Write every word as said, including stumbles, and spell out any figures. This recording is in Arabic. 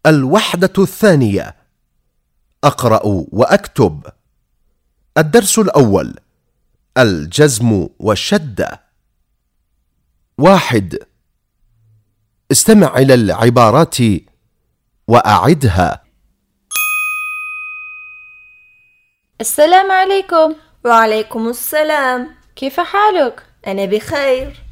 الوحدة الثانية. أقرأ وأكتب. الدرس الأول: الجزم والشدة. واحد. استمع إلى العبارات وأعدها. السلام عليكم. وعليكم السلام. كيف حالك؟ أنا بخير.